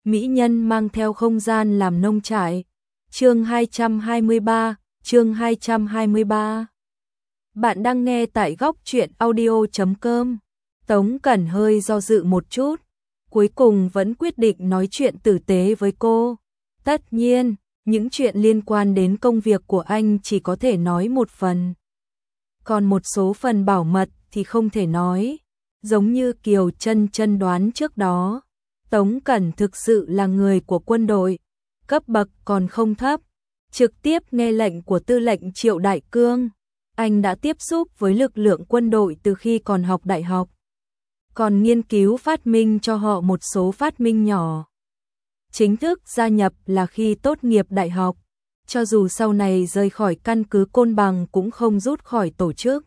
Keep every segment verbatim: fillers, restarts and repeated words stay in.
mỹ nhân mang theo không gian làm nông trại. Chương hai trăm hai mươi ba, chương hai trăm hai mươi ba. Bạn đang nghe tại góc truyện audio chấm com. Tống Cẩn hơi do dự một chút, cuối cùng vẫn quyết định nói chuyện tử tế với cô. Tất nhiên, những chuyện liên quan đến công việc của anh chỉ có thể nói một phần. Còn một số phần bảo mật thì không thể nói. Giống như Kiều Chân Chân đoán trước đó, Tống Cẩn thực sự là người của quân đội, cấp bậc còn không thấp, trực tiếp nghe lệnh của tư lệnh Triệu Đại Cương. Anh đã tiếp xúc với lực lượng quân đội từ khi còn học đại học, còn nghiên cứu phát minh cho họ một số phát minh nhỏ. Chính thức gia nhập là khi tốt nghiệp đại học, cho dù sau này rời khỏi căn cứ Côn Bằng cũng không rút khỏi tổ chức,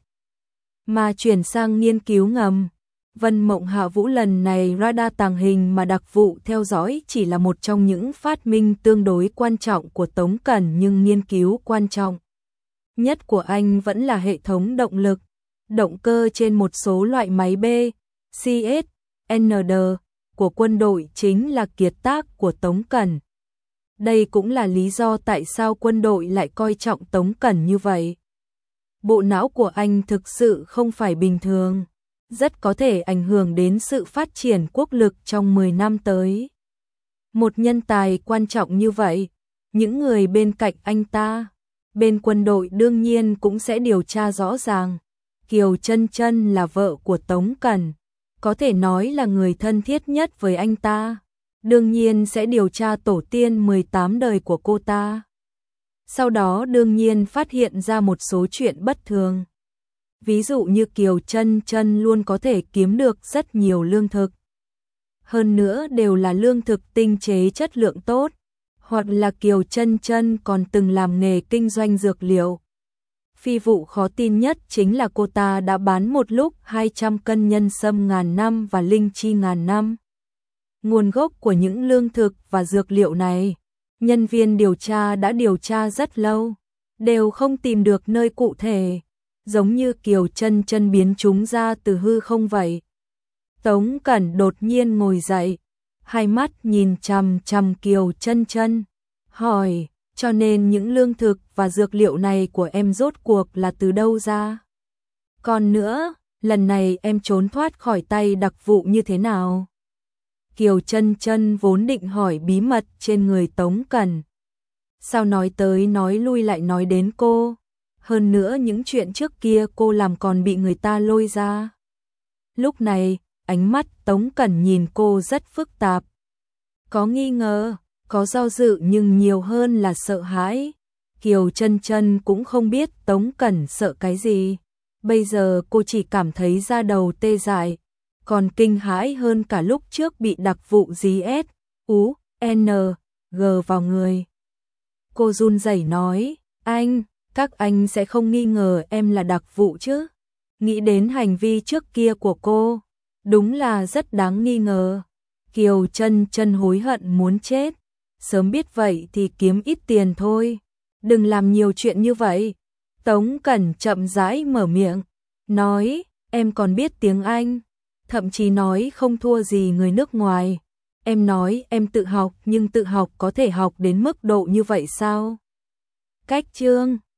mà chuyển sang nghiên cứu ngầm. Vân Mộng Hạ Vũ lần này radar tàng hình mà đặc vụ theo dõi chỉ là một trong những phát minh tương đối quan trọng của Tống Cẩn, nhưng nghiên cứu quan trọng nhất của anh vẫn là hệ thống động lực, động cơ trên một số loại máy B, C S, N D của quân đội chính là kiệt tác của Tống Cẩn. Đây cũng là lý do tại sao quân đội lại coi trọng Tống Cẩn như vậy. Bộ não của anh thực sự không phải bình thường, rất có thể ảnh hưởng đến sự phát triển quốc lực trong mười năm tới. Một nhân tài quan trọng như vậy, những người bên cạnh anh ta, bên quân đội đương nhiên cũng sẽ điều tra rõ ràng. Kiều Chân Chân là vợ của Tống Cẩn, có thể nói là người thân thiết nhất với anh ta, đương nhiên sẽ điều tra tổ tiên mười tám đời của cô ta. Sau đó đương nhiên phát hiện ra một số chuyện bất thường. Ví dụ như Kiều Chân Chân luôn có thể kiếm được rất nhiều lương thực. Hơn nữa đều là lương thực tinh chế chất lượng tốt, hoặc là Kiều Chân Chân còn từng làm nghề kinh doanh dược liệu. Phi vụ khó tin nhất chính là cô ta đã bán một lúc hai trăm cân nhân sâm ngàn năm và linh chi ngàn năm. Nguồn gốc của những lương thực và dược liệu này, nhân viên điều tra đã điều tra rất lâu, đều không tìm được nơi cụ thể, giống như Kiều Chân Chân biến chúng ra từ hư không vậy. Tống Cẩn đột nhiên ngồi dậy, hai mắt nhìn chằm chằm Kiều Chân Chân, hỏi, cho nên những lương thực và dược liệu này của em rốt cuộc là từ đâu ra? Còn nữa, lần này em trốn thoát khỏi tay đặc vụ như thế nào? Kiều Chân Chân vốn định hỏi bí mật trên người Tống Cẩn, sao nói tới nói lui lại nói đến cô, hơn nữa những chuyện trước kia cô làm còn bị người ta lôi ra. Lúc này, ánh mắt Tống Cẩn nhìn cô rất phức tạp, có nghi ngờ, có do dự nhưng nhiều hơn là sợ hãi. Kiều Chân Chân cũng không biết Tống Cẩn sợ cái gì, bây giờ cô chỉ cảm thấy da đầu tê dại, còn kinh hãi hơn cả lúc trước bị đặc vụ giê ét, U, N, G vào người. Cô run rẩy nói, anh, các anh sẽ không nghi ngờ em là đặc vụ chứ? Nghĩ đến hành vi trước kia của cô, đúng là rất đáng nghi ngờ. Kiều Chân Chân hối hận muốn chết, sớm biết vậy thì kiếm ít tiền thôi, đừng làm nhiều chuyện như vậy. Tống Cẩn chậm rãi mở miệng, nói, em còn biết tiếng Anh, thậm chí nói không thua gì người nước ngoài. Em nói em tự học, nhưng tự học có thể học đến mức độ như vậy sao? Cách chương